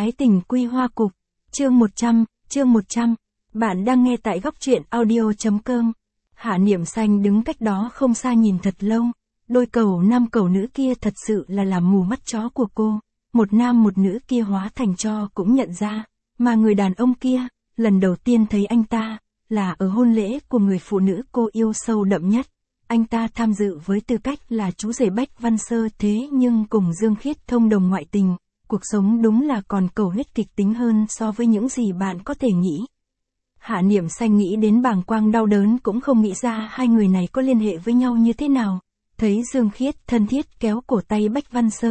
Ái tình quy hoa cục, chương 100. Bạn đang nghe tại góc truyện audio.com. Hạ Niệm Xanh đứng cách đó không xa nhìn thật lâu. Đôi cẩu nam cẩu nữ kia thật sự là làm mù mắt chó của cô. Một nam một nữ kia hóa thành tro cũng nhận ra. Mà người đàn ông kia, lần đầu tiên thấy anh ta, là ở hôn lễ của người phụ nữ cô yêu sâu đậm nhất. Anh ta tham dự với tư cách là chú rể Bách Văn Sơ, thế nhưng cùng Dương Khiết thông đồng ngoại tình. Cuộc sống đúng là còn cầu huyết kịch tính hơn so với những gì bạn có thể nghĩ. Hạ Niệm Xanh nghĩ đến bàng quang đau đớn cũng không nghĩ ra hai người này có liên hệ với nhau như thế nào. Thấy Dương Khiết thân thiết kéo cổ tay Bách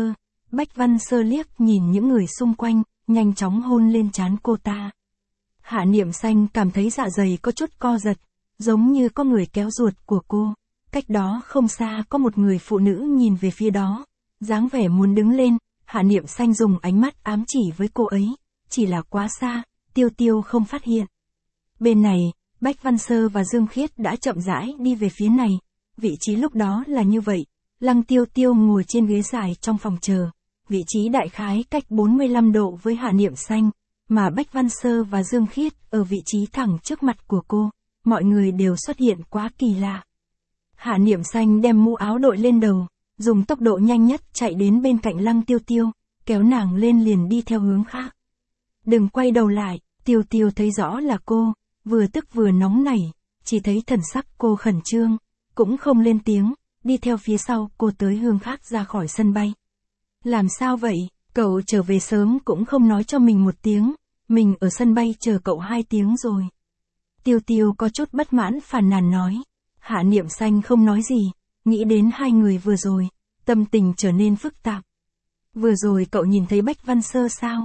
Văn Sơ liếc nhìn những người xung quanh, nhanh chóng hôn lên trán cô ta. Hạ Niệm Xanh cảm thấy dạ dày có chút co giật, giống như có người kéo ruột của cô. Cách đó không xa có một người phụ nữ nhìn về phía đó, dáng vẻ muốn đứng lên. Hạ Niệm Xanh dùng ánh mắt ám chỉ với cô ấy, chỉ là quá xa, Tiêu không phát hiện. Bên này, Bách Văn Sơ và Dương Khiết đã chậm rãi đi về phía này, vị trí lúc đó là như vậy, Lăng Tiêu ngồi trên ghế dài trong phòng chờ, vị trí đại khái cách 45 độ với Hạ Niệm Xanh, mà Bách Văn Sơ và Dương Khiết ở vị trí thẳng trước mặt của cô, mọi người đều xuất hiện quá kỳ lạ. Hạ Niệm Xanh đem mũ áo đội lên đầu, dùng tốc độ nhanh nhất chạy đến bên cạnh Lăng Tiêu, kéo nàng lên liền đi theo hướng khác. Đừng quay đầu lại, Tiêu thấy rõ là cô, vừa tức vừa nóng nảy, chỉ thấy thần sắc cô khẩn trương, cũng không lên tiếng, đi theo phía sau cô tới hướng khác ra khỏi sân bay. Làm sao vậy, cậu trở về sớm cũng không nói cho mình một tiếng, mình ở sân bay chờ cậu 2 tiếng rồi. Tiêu có chút bất mãn phàn nàn nói. Hạ Niệm Xanh không nói gì, nghĩ đến hai người vừa rồi, tâm tình trở nên phức tạp. Vừa rồi cậu nhìn thấy Bách Văn Sơ sao?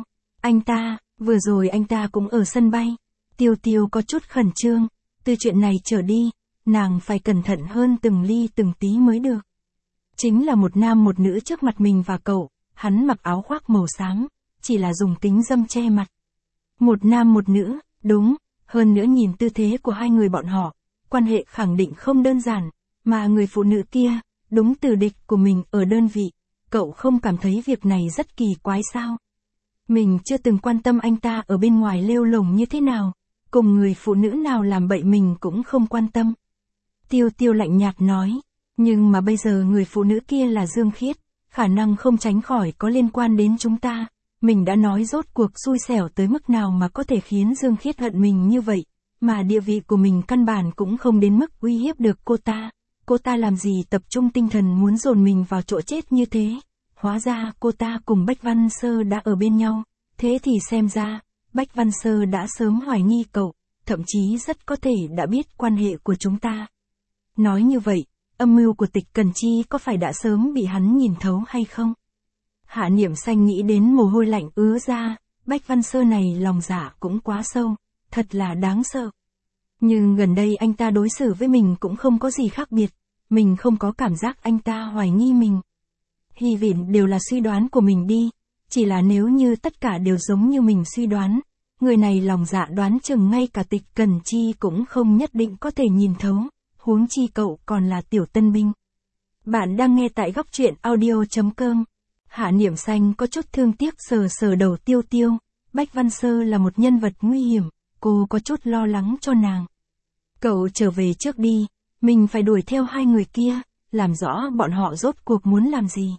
Vừa rồi anh ta cũng ở sân bay. Tiêu có chút khẩn trương, từ chuyện này trở đi, nàng phải cẩn thận hơn từng ly từng tí mới được. Chính là một nam một nữ trước mặt mình và cậu, hắn mặc áo khoác màu xám, chỉ là dùng kính râm che mặt. Một nam một nữ, đúng, hơn nữa nhìn tư thế của hai người bọn họ, quan hệ khẳng định không đơn giản, mà người phụ nữ kia, đúng từ địch của mình ở đơn vị, cậu không cảm thấy việc này rất kỳ quái sao? Mình chưa từng quan tâm anh ta ở bên ngoài lêu lổng như thế nào, cùng người phụ nữ nào làm bậy mình cũng không quan tâm. Tiêu lạnh nhạt nói, nhưng mà bây giờ người phụ nữ kia là Dương Khiết, khả năng không tránh khỏi có liên quan đến chúng ta, mình đã nói rốt cuộc xui xẻo tới mức nào mà có thể khiến Dương Khiết hận mình như vậy. Mà địa vị của mình căn bản cũng không đến mức uy hiếp được cô ta làm gì tập trung tinh thần muốn dồn mình vào chỗ chết như thế, hóa ra cô ta cùng Bách Văn Sơ đã ở bên nhau, thế thì xem ra, Bách Văn Sơ đã sớm hoài nghi cậu, thậm chí rất có thể đã biết quan hệ của chúng ta. Nói như vậy, âm mưu của Tịch Cẩn Chi có phải đã sớm bị hắn nhìn thấu hay không? Hạ Niệm Xanh nghĩ đến mồ hôi lạnh ứa ra, Bách Văn Sơ này lòng dạ cũng quá sâu. Thật là đáng sợ. Nhưng gần đây anh ta đối xử với mình cũng không có gì khác biệt, mình không có cảm giác anh ta hoài nghi mình. Hy vọng đều là suy đoán của mình đi, chỉ là nếu như tất cả đều giống như mình suy đoán, người này lòng dạ đoán chừng ngay cả Tịch Cẩn Chi cũng không nhất định có thể nhìn thấu, huống chi cậu còn là tiểu tân binh. Bạn đang nghe tại góc truyện audio.com. Hạ Niệm Xanh có chút thương tiếc sờ đầu Tiêu. Bách Văn Sơ là một nhân vật nguy hiểm. Cô có chút lo lắng cho nàng. Cậu trở về trước đi, mình phải đuổi theo hai người kia, làm rõ bọn họ rốt cuộc muốn làm gì.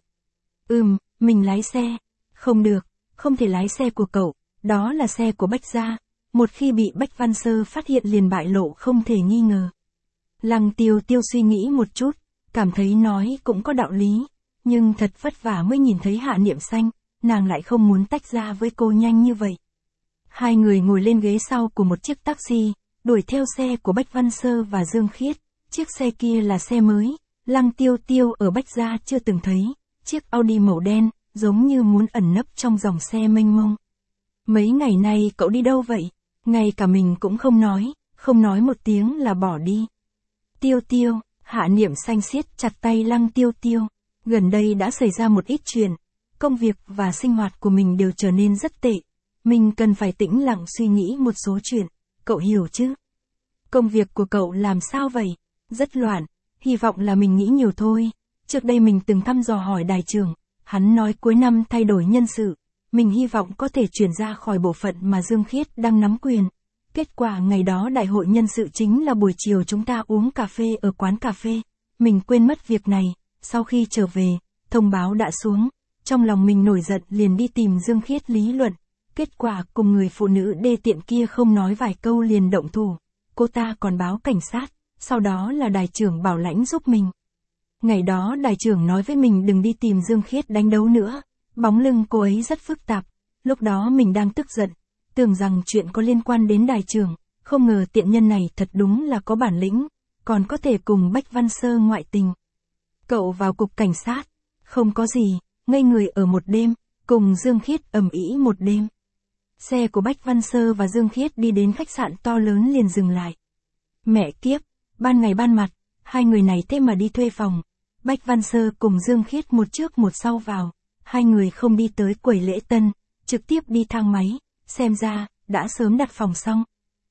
Mình lái xe. Không được, không thể lái xe của cậu, đó là xe của Bách gia, một khi bị Bách Văn Sơ phát hiện liền bại lộ không thể nghi ngờ. Lăng Tiêu suy nghĩ một chút, cảm thấy nói cũng có đạo lý, nhưng thật vất vả mới nhìn thấy Hạ Niệm Xanh, nàng lại không muốn tách ra với cô nhanh như vậy. Hai người ngồi lên ghế sau của một chiếc taxi, đuổi theo xe của Bách Văn Sơ và Dương Khiết. Chiếc xe kia là xe mới, Lăng Tiêu ở Bách gia chưa từng thấy, chiếc Audi màu đen, giống như muốn ẩn nấp trong dòng xe mênh mông. Mấy ngày nay cậu đi đâu vậy? Ngay cả mình cũng không nói một tiếng là bỏ đi. Tiêu, Hạ Niệm Xanh siết chặt tay Lăng Tiêu. Gần đây đã xảy ra một ít chuyện, công việc và sinh hoạt của mình đều trở nên rất tệ. Mình cần phải tĩnh lặng suy nghĩ một số chuyện, cậu hiểu chứ? Công việc của cậu làm sao vậy? Rất loạn, hy vọng là mình nghĩ nhiều thôi. Trước đây mình từng thăm dò hỏi đài trưởng, hắn nói cuối năm thay đổi nhân sự. mình hy vọng có thể chuyển ra khỏi bộ phận mà Dương Khiết đang nắm quyền. Kết quả ngày đó đại hội nhân sự chính là buổi chiều chúng ta uống cà phê ở quán cà phê. Mình quên mất việc này, sau khi trở về, thông báo đã xuống. Trong lòng mình nổi giận liền đi tìm Dương Khiết lý luận. Kết quả cùng người phụ nữ đê tiện kia không nói vài câu liền động thủ. Cô ta còn báo cảnh sát, sau đó là đài trưởng bảo lãnh giúp mình. Ngày đó đài trưởng nói với mình đừng đi tìm Dương Khiết đánh đấu nữa. Bóng lưng cô ấy rất phức tạp. Lúc đó mình đang tức giận, tưởng rằng chuyện có liên quan đến đài trưởng, không ngờ tiện nhân này thật đúng là có bản lĩnh, còn có thể cùng Bách Văn Sơ ngoại tình. Cậu vào cục cảnh sát, không có gì, ngây người ở một đêm, cùng Dương Khiết ầm ĩ một đêm. Xe của Bách Văn Sơ và Dương Khiết đi đến khách sạn to lớn liền dừng lại. Mẹ kiếp, ban ngày ban mặt, hai người này thế mà đi thuê phòng. Bách Văn Sơ cùng Dương Khiết một trước một sau vào, hai người không đi tới quầy lễ tân, trực tiếp đi thang máy, xem ra, đã sớm đặt phòng xong.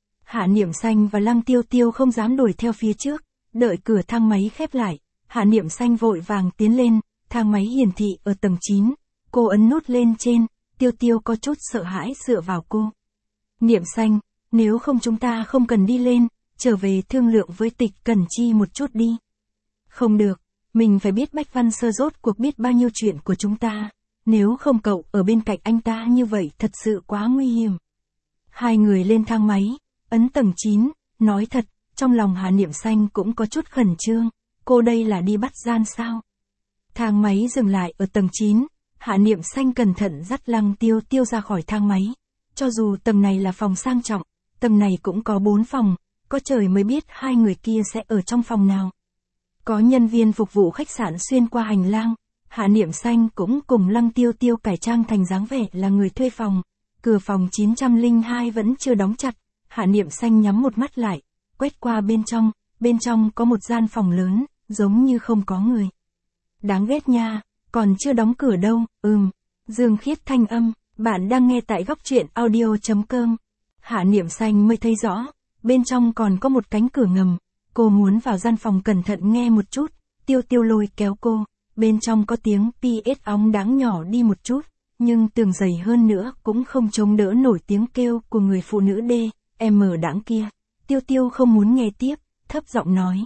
Hạ Niệm Xanh và Lăng Tiêu Tiêu không dám đuổi theo phía trước, đợi cửa thang máy khép lại, Hạ Niệm Xanh vội vàng tiến lên, thang máy hiển thị ở tầng 9, cô ấn nút lên trên, Tiêu Tiêu có chút sợ hãi dựa vào cô. Niệm Xanh, nếu không chúng ta không cần đi lên, trở về thương lượng với Tịch Cẩn Chi một chút đi. Không được, mình phải biết Bách Văn Sơ rốt cuộc biết bao nhiêu chuyện của chúng ta, nếu không cậu ở bên cạnh anh ta như vậy thật sự quá nguy hiểm. Hai người lên thang máy, ấn tầng 9, nói thật, trong lòng Hạ Niệm Xanh cũng có chút khẩn trương, cô đây là đi bắt gian sao? Thang máy dừng lại ở tầng 9, Hạ Niệm Xanh cẩn thận dắt Lăng Tiêu Tiêu ra khỏi thang máy, cho dù tầng này là phòng sang trọng, tầng này cũng có 4 phòng, có trời mới biết hai người kia sẽ ở trong phòng nào. Có nhân viên phục vụ khách sạn xuyên qua hành lang, Hạ Niệm Xanh cũng cùng Lăng Tiêu Tiêu cải trang thành dáng vẻ là người thuê phòng. Cửa phòng 902 vẫn chưa đóng chặt, Hạ Niệm Xanh nhắm một mắt lại, quét qua bên trong có một gian phòng lớn, giống như không có người. Đáng ghét nha, còn chưa đóng cửa đâu, Dương Khiết thanh âm, bạn đang nghe tại góc truyện audio.com. Hạ Niệm Xanh mới thấy rõ, bên trong còn có một cánh cửa ngầm, cô muốn vào gian phòng cẩn thận nghe một chút, Tiêu Tiêu lôi kéo cô, bên trong có tiếng PS óng đáng nhỏ đi một chút, nhưng tường dày hơn nữa cũng không chống đỡ nổi tiếng kêu của người phụ nữ đáng kia. Tiêu Tiêu không muốn nghe tiếp, thấp giọng nói.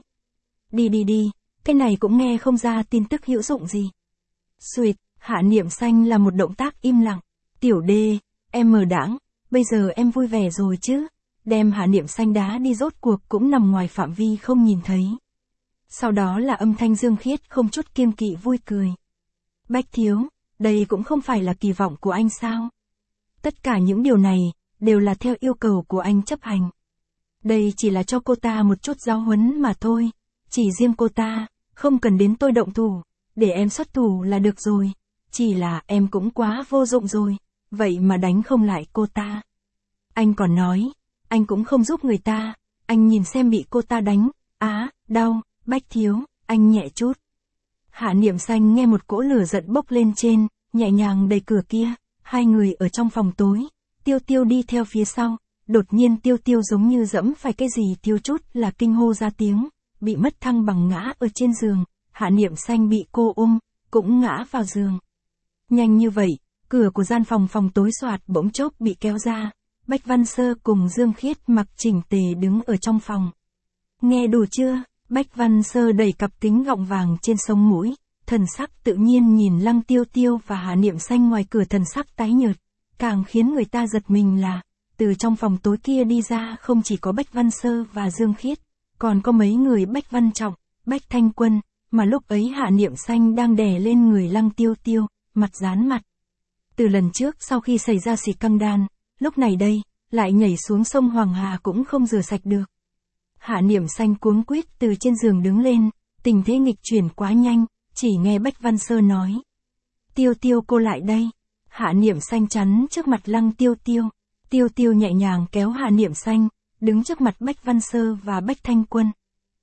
Đi, cái này cũng nghe không ra tin tức hữu dụng gì. Xuỵt, Hạ Niệm Xanh là một động tác im lặng. Tiểu đáng, bây giờ em vui vẻ rồi chứ. Đem Hạ Niệm Xanh đá đi rốt cuộc cũng nằm ngoài phạm vi không nhìn thấy. Sau đó là âm thanh Dương Khiết không chút kiêng kỵ vui cười. Bách thiếu, đây cũng không phải là kỳ vọng của anh sao? Tất cả những điều này, đều là theo yêu cầu của anh chấp hành. Đây chỉ là cho cô ta một chút giáo huấn mà thôi. Chỉ riêng cô ta, không cần đến tôi động thủ, để em xuất thủ là được rồi. Chỉ là em cũng quá vô dụng rồi, vậy mà đánh không lại cô ta. Anh còn nói, anh cũng không giúp người ta, anh nhìn xem bị cô ta đánh, đau, Bách thiếu, anh nhẹ chút. Hạ Niệm Xanh nghe một cỗ lửa giận bốc lên trên, nhẹ nhàng đẩy cửa kia, hai người ở trong phòng tối, Tiêu Tiêu đi theo phía sau, đột nhiên Tiêu Tiêu giống như dẫm phải cái gì thiếu chút là kinh hô ra tiếng, bị mất thăng bằng ngã ở trên giường, Hạ Niệm Xanh bị cô ôm, cũng ngã vào giường. Nhanh như vậy, cửa của gian phòng tối xoạt bỗng chốc bị kéo ra, Bách Văn Sơ cùng Dương Khiết mặc chỉnh tề đứng ở trong phòng. Nghe đủ chưa? Bách Văn Sơ đẩy cặp kính gọng vàng trên sống mũi, thần sắc tự nhiên nhìn Lăng Tiêu Tiêu và Hạ Niệm Xanh ngoài cửa thần sắc tái nhợt, càng khiến người ta giật mình là, từ trong phòng tối kia đi ra không chỉ có Bách Văn Sơ và Dương Khiết, còn có mấy người Bách Văn Trọng, Bách Thanh Quân, mà lúc ấy Hạ Niệm Xanh đang đè lên người Lăng Tiêu Tiêu, mặt dán mặt. Từ lần trước sau khi xảy ra xì căng đan, lúc này đây, lại nhảy xuống sông Hoàng Hà cũng không rửa sạch được. Hạ Niệm Xanh cuống quýt từ trên giường đứng lên, tình thế nghịch chuyển quá nhanh, chỉ nghe Bách Văn Sơ nói. Tiêu Tiêu cô lại đây. Hạ Niệm Xanh chắn trước mặt Lăng Tiêu Tiêu. Tiêu Tiêu nhẹ nhàng kéo Hạ Niệm Xanh, đứng trước mặt Bách Văn Sơ và Bách Thanh Quân.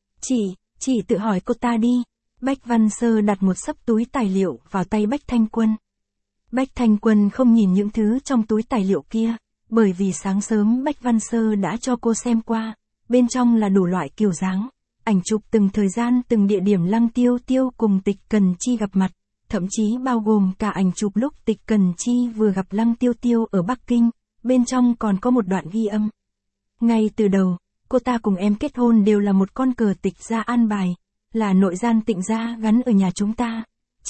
Chị tự hỏi cô ta đi. Bách Văn Sơ đặt một xấp túi tài liệu vào tay Bách Thanh Quân. Bách Thanh Quân không nhìn những thứ trong túi tài liệu kia, bởi vì sáng sớm Bách Văn Sơ đã cho cô xem qua, bên trong là đủ loại kiểu dáng, ảnh chụp từng thời gian từng địa điểm Lăng Tiêu Tiêu cùng Tịch Cần Chi gặp mặt, thậm chí bao gồm cả ảnh chụp lúc Tịch Cẩn Chi vừa gặp Lăng Tiêu Tiêu ở Bắc Kinh, bên trong còn có một đoạn ghi âm. Ngay từ đầu, cô ta cùng em kết hôn đều là một con cờ Tịch gia an bài, là nội gian Tịnh gia gắn ở nhà chúng ta.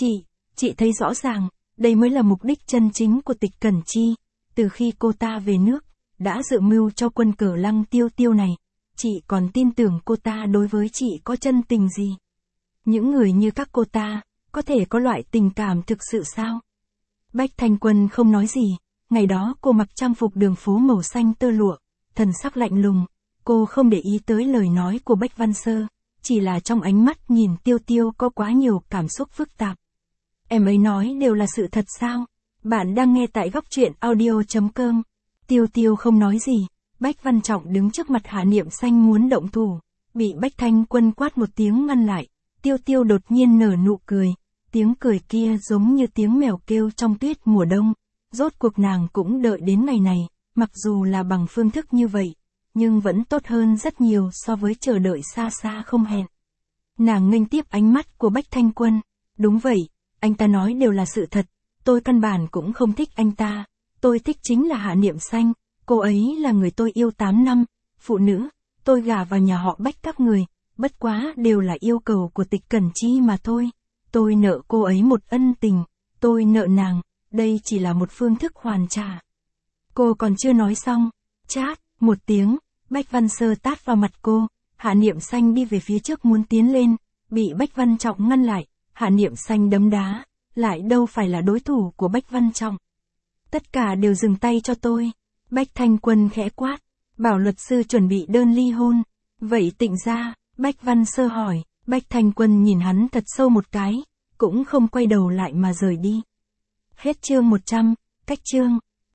Chị thấy rõ ràng, đây mới là mục đích chân chính của Tịch Cẩn Chi. Từ khi cô ta về nước, đã dự mưu cho quân cờ Lăng Tiêu Tiêu này, chị còn tin tưởng cô ta đối với chị có chân tình gì. Những người như các cô ta, có thể có loại tình cảm thực sự sao? Bách Thanh Quân không nói gì, ngày đó cô mặc trang phục đường phố màu xanh tơ lụa, thần sắc lạnh lùng, cô không để ý tới lời nói của Bách Văn Sơ, chỉ là trong ánh mắt nhìn Tiêu Tiêu có quá nhiều cảm xúc phức tạp. Em ấy nói đều là sự thật sao? Bạn đang nghe tại góc truyện audio.com. Tiêu Tiêu không nói gì, Bách Văn Trọng đứng trước mặt Hạ Niệm Xanh muốn động thủ, bị Bách Thanh Quân quát một tiếng ngăn lại. Tiêu Tiêu đột nhiên nở nụ cười, tiếng cười kia giống như tiếng mèo kêu trong tuyết mùa đông. Rốt cuộc nàng cũng đợi đến ngày này, mặc dù là bằng phương thức như vậy, nhưng vẫn tốt hơn rất nhiều so với chờ đợi xa xa không hẹn. Nàng nghênh tiếp ánh mắt của Bách Thanh Quân. Đúng vậy, anh ta nói đều là sự thật, tôi căn bản cũng không thích anh ta, tôi thích chính là Hạ Niệm Xanh, cô ấy là người tôi yêu 8 năm, phụ nữ, tôi gả vào nhà họ Bách các người, bất quá đều là yêu cầu của Tịch Cẩn Chi mà thôi, tôi nợ cô ấy một ân tình, tôi nợ nàng, đây chỉ là một phương thức hoàn trả. Cô còn chưa nói xong, chát, một tiếng, Bách Văn Sơ tát vào mặt cô, Hạ Niệm Xanh đi về phía trước muốn tiến lên, bị Bách Văn Trọng ngăn lại, Hạ Niệm Xanh đấm đá, lại đâu phải là đối thủ của Bách Văn Trọng. Tất cả đều dừng tay cho tôi, Bách Thanh Quân khẽ quát, bảo luật sư chuẩn bị đơn ly hôn, vậy Tịnh gia, Bách Văn Sơ hỏi, Bách Thanh Quân nhìn hắn thật sâu một cái, cũng không quay đầu lại mà rời đi. Hết chương 100, cách chương.